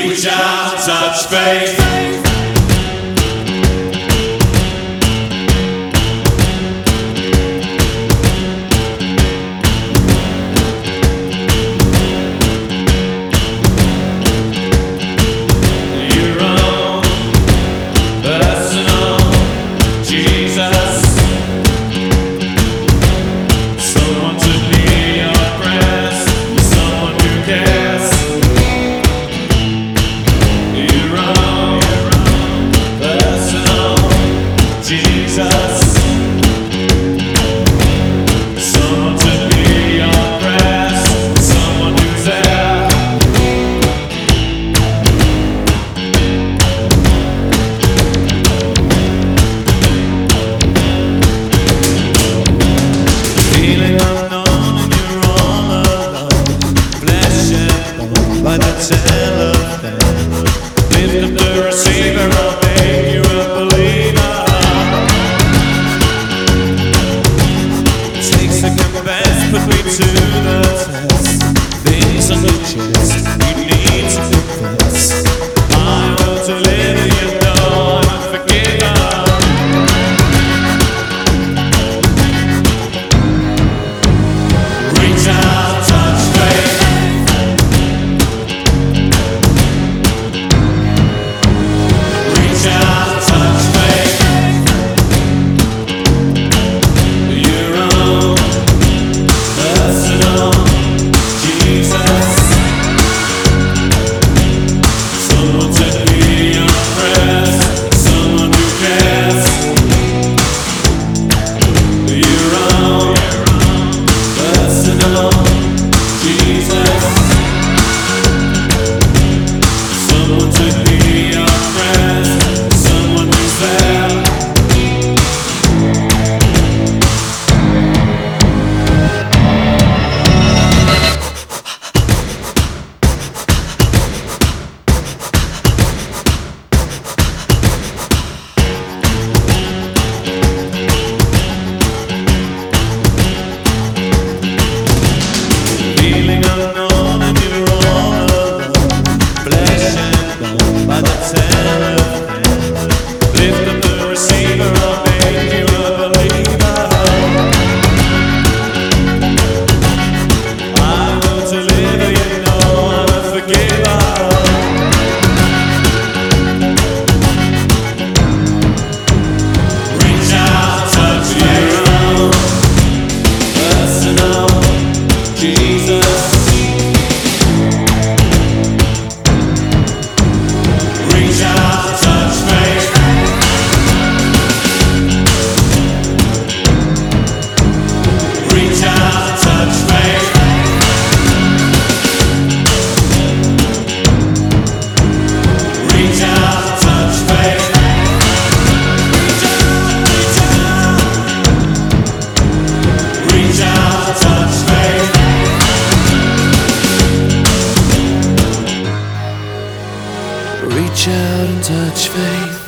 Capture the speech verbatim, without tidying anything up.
Reach out, touch faith. By the telephone, lift up the receiver, I'll make you a believer. Take second best, put me to the test. Things on your chest, you need to confess. I will deliver you, know I'm unforgiven. Reach out, touch faith. Reach out and touch faith.